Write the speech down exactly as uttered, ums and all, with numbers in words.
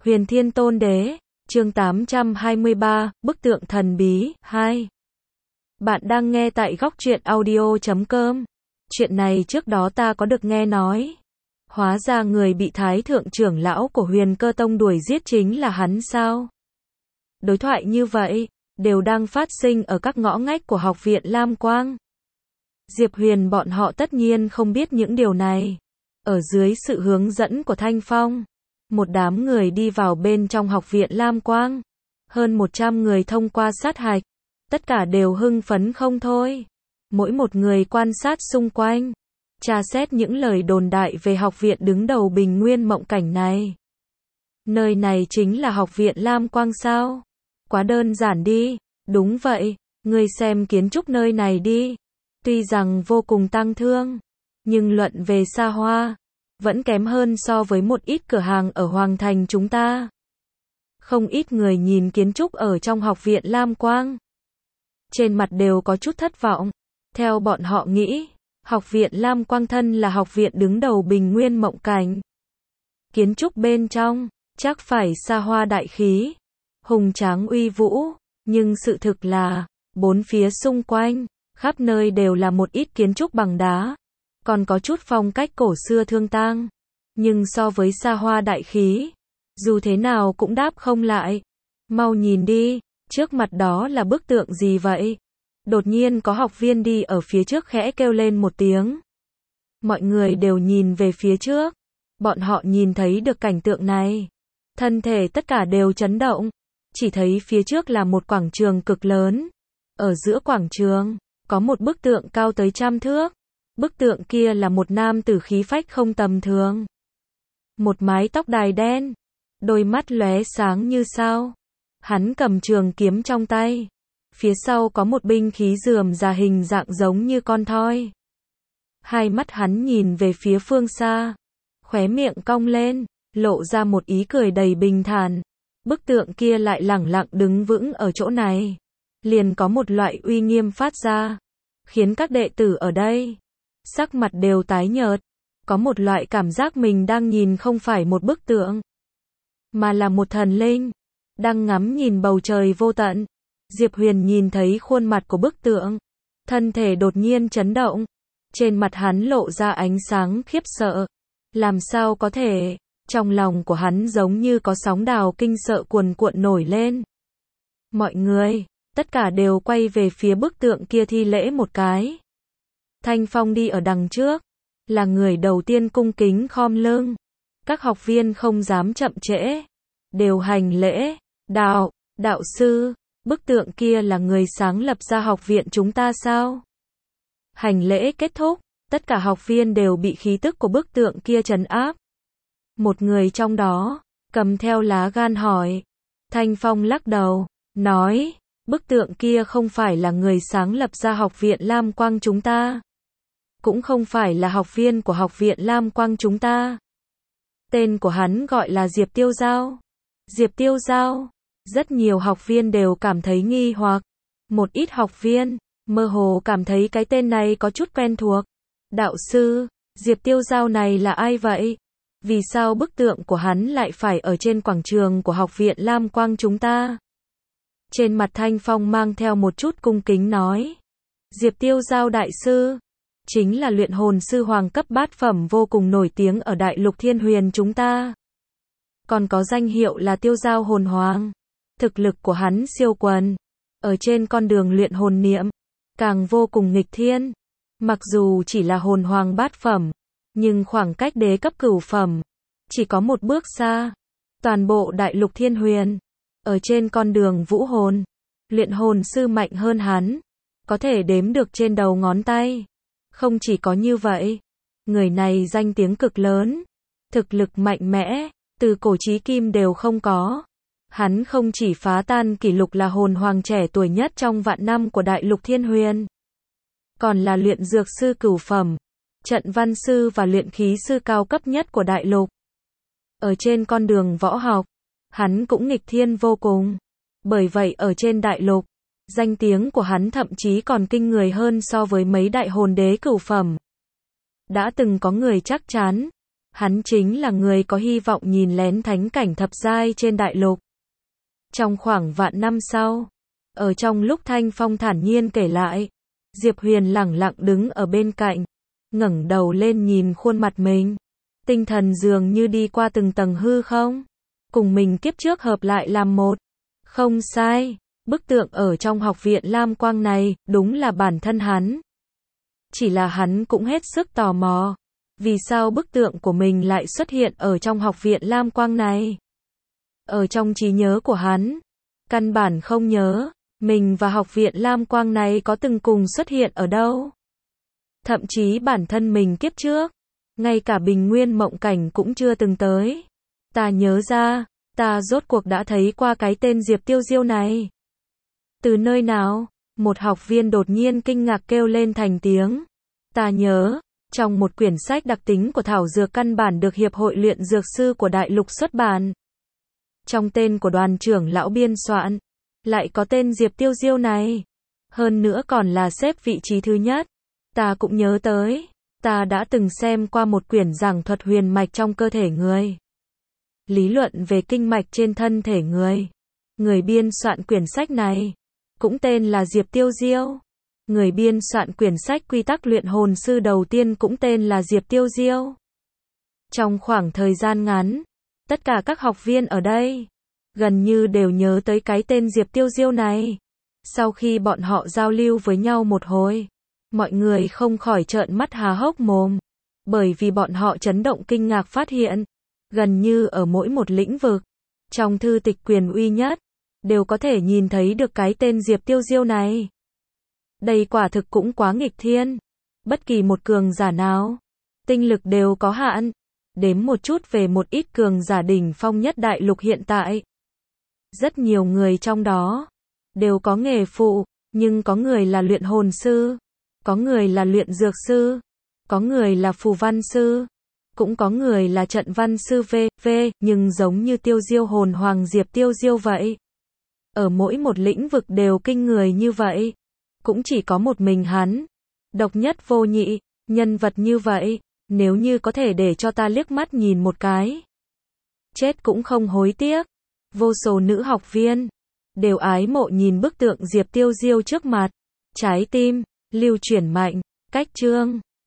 Huyền Thiên Tôn Đế, chương tám trăm hai mươi ba, Bức tượng thần bí, hai. Bạn đang nghe tại góc truyện audio chấm com. Chuyện này trước đó ta có được nghe nói. Hóa ra người bị Thái Thượng trưởng lão của Huyền Cơ Tông đuổi giết chính là hắn sao? Đối thoại như vậy, đều đang phát sinh ở các ngõ ngách của học viện Lam Quang. Diệp Huyền bọn họ tất nhiên không biết những điều này. Ở dưới sự hướng dẫn của Thanh Phong, một đám người đi vào bên trong học viện Lam Quang. Hơn một trăm người thông qua sát hạch. Tất cả đều hưng phấn không thôi. Mỗi một người quan sát xung quanh, tra xét những lời đồn đại về học viện đứng đầu bình nguyên mộng cảnh này. Nơi này chính là học viện Lam Quang sao? Quá đơn giản đi. Đúng vậy, ngươi xem kiến trúc nơi này đi. Tuy rằng vô cùng tăng thương, nhưng luận về xa hoa, vẫn kém hơn so với một ít cửa hàng ở Hoàng Thành chúng ta. Không ít người nhìn kiến trúc ở trong học viện Lam Quang, trên mặt đều có chút thất vọng. Theo bọn họ nghĩ, học viện Lam Quang thân là học viện đứng đầu bình nguyên mộng cảnh. Kiến trúc bên trong, chắc phải xa hoa đại khí, hùng tráng uy vũ, nhưng sự thực là, bốn phía xung quanh, khắp nơi đều là một ít kiến trúc bằng đá, còn có chút phong cách cổ xưa thương tang. Nhưng so với xa hoa đại khí, dù thế nào cũng đáp không lại. Mau nhìn đi, trước mặt đó là bức tượng gì vậy? Đột nhiên có học viên đi ở phía trước khẽ kêu lên một tiếng. Mọi người đều nhìn về phía trước. Bọn họ nhìn thấy được cảnh tượng này. Thân thể tất cả đều chấn động. Chỉ thấy phía trước là một quảng trường cực lớn. Ở giữa quảng trường, có một bức tượng cao tới trăm thước. Bức tượng kia là một nam tử khí phách không tầm thường. Một mái tóc đài đen, đôi mắt lóe sáng như sao. Hắn cầm trường kiếm trong tay. Phía sau có một binh khí rườm rà hình dạng giống như con thoi. Hai mắt hắn nhìn về phía phương xa, khóe miệng cong lên, lộ ra một ý cười đầy bình thản. Bức tượng kia lại lẳng lặng đứng vững ở chỗ này, liền có một loại uy nghiêm phát ra, khiến các đệ tử ở đây sắc mặt đều tái nhợt, có một loại cảm giác mình đang nhìn không phải một bức tượng, mà là một thần linh đang ngắm nhìn bầu trời vô tận. Diệp Huyền nhìn thấy khuôn mặt của bức tượng, thân thể đột nhiên chấn động, trên mặt hắn lộ ra ánh sáng khiếp sợ. Làm sao có thể? Trong lòng của hắn giống như có sóng đào kinh sợ cuồn cuộn nổi lên. Mọi người, tất cả đều quay về phía bức tượng kia thi lễ một cái. Thanh Phong đi ở đằng trước, là người đầu tiên cung kính khom lưng. Các học viên không dám chậm trễ, đều hành lễ. Đạo, đạo sư, bức tượng kia là người sáng lập ra học viện chúng ta sao? Hành lễ kết thúc, tất cả học viên đều bị khí tức của bức tượng kia trấn áp. Một người trong đó, cầm theo lá gan hỏi. Thanh Phong lắc đầu, nói, bức tượng kia không phải là người sáng lập ra học viện Lam Quang chúng ta. Cũng không phải là học viên của học viện Lam Quang chúng ta. Tên của hắn gọi là Diệp Tiêu Giao. Diệp Tiêu Giao. Rất nhiều học viên đều cảm thấy nghi hoặc. Một ít học viên, mơ hồ cảm thấy cái tên này có chút quen thuộc. Đạo sư, Diệp Tiêu Giao này là ai vậy? Vì sao bức tượng của hắn lại phải ở trên quảng trường của học viện Lam Quang chúng ta? Trên mặt Thanh Phong mang theo một chút cung kính nói. Diệp Tiêu Giao đại sư, chính là luyện hồn sư hoàng cấp bát phẩm vô cùng nổi tiếng ở đại lục Thiên Huyền chúng ta. Còn có danh hiệu là Tiêu Giao hồn hoàng. Thực lực của hắn siêu quần, ở trên con đường luyện hồn niệm, càng vô cùng nghịch thiên. Mặc dù chỉ là hồn hoàng bát phẩm, nhưng khoảng cách đế cấp cửu phẩm, chỉ có một bước xa. Toàn bộ đại lục Thiên Huyền, ở trên con đường vũ hồn, luyện hồn sư mạnh hơn hắn, có thể đếm được trên đầu ngón tay. Không chỉ có như vậy, người này danh tiếng cực lớn, thực lực mạnh mẽ, từ cổ chí kim đều không có. Hắn không chỉ phá tan kỷ lục là hồn hoàng trẻ tuổi nhất trong vạn năm của đại lục Thiên Huyền, còn là luyện dược sư cửu phẩm, trận văn sư và luyện khí sư cao cấp nhất của đại lục. Ở trên con đường võ học, hắn cũng nghịch thiên vô cùng. Bởi vậy ở trên đại lục, danh tiếng của hắn thậm chí còn kinh người hơn so với mấy đại hồn đế cửu phẩm. Đã từng có người chắc chắn, Hắn chính là người có hy vọng nhìn lén thánh cảnh thập giai trên đại lục. Trong khoảng vạn năm sau, ở trong lúc Thanh Phong thản nhiên kể lại, Diệp Huyền lẳng lặng đứng ở bên cạnh, ngẩng đầu lên nhìn khuôn mặt mình. Tinh thần dường như đi qua từng tầng hư không, cùng mình kiếp trước hợp lại làm một. Không sai, bức tượng ở trong học viện Lam Quang này, đúng là bản thân hắn. Chỉ là hắn cũng hết sức tò mò, vì sao bức tượng của mình lại xuất hiện ở trong học viện Lam Quang này. Ở trong trí nhớ của hắn, căn bản không nhớ, mình và học viện Lam Quang này có từng cùng xuất hiện ở đâu. Thậm chí bản thân mình kiếp trước, ngay cả bình nguyên mộng cảnh cũng chưa từng tới. Ta nhớ ra, ta rốt cuộc đã thấy qua cái tên Diệp Tiêu Diêu này. Từ nơi nào? Một học viên đột nhiên kinh ngạc kêu lên thành tiếng. Ta nhớ, trong một quyển sách đặc tính của thảo dược căn bản được Hiệp hội luyện dược sư của Đại Lục xuất bản. Trong tên của đoàn trưởng lão biên soạn, lại có tên Diệp Tiêu Diêu này. Hơn nữa còn là xếp vị trí thứ nhất. Ta cũng nhớ tới, ta đã từng xem qua một quyển giảng thuật huyền mạch trong cơ thể người. Lý luận về kinh mạch trên thân thể người. Người biên soạn quyển sách này, cũng tên là Diệp Tiêu Diêu. Người biên soạn quyển sách quy tắc luyện hồn sư đầu tiên cũng tên là Diệp Tiêu Diêu. Trong khoảng thời gian ngắn, tất cả các học viên ở đây, gần như đều nhớ tới cái tên Diệp Tiêu Diêu này. Sau khi bọn họ giao lưu với nhau một hồi, mọi người không khỏi trợn mắt há hốc mồm, bởi vì bọn họ chấn động kinh ngạc phát hiện, gần như ở mỗi một lĩnh vực, trong thư tịch quyền uy nhất, đều có thể nhìn thấy được cái tên Diệp Tiêu Diêu này. Đây quả thực cũng quá nghịch thiên. Bất kỳ một cường giả nào, tinh lực đều có hạn. Đếm một chút về một ít cường giả đỉnh phong nhất đại lục hiện tại. Rất nhiều người trong đó, đều có nghề phụ, nhưng có người là luyện hồn sư, có người là luyện dược sư, có người là phù văn sư, cũng có người là trận văn sư vê vê, nhưng giống như Tiêu Diêu hồn hoàng Diệp Tiêu Diêu vậy. Ở mỗi một lĩnh vực đều kinh người như vậy. Cũng chỉ có một mình hắn. Độc nhất vô nhị, nhân vật như vậy, nếu như có thể để cho ta liếc mắt nhìn một cái, chết cũng không hối tiếc. Vô số nữ học viên, đều ái mộ nhìn bức tượng Diệp Tiêu Diêu trước mặt. Trái tim, lưu chuyển mạnh, cách chương.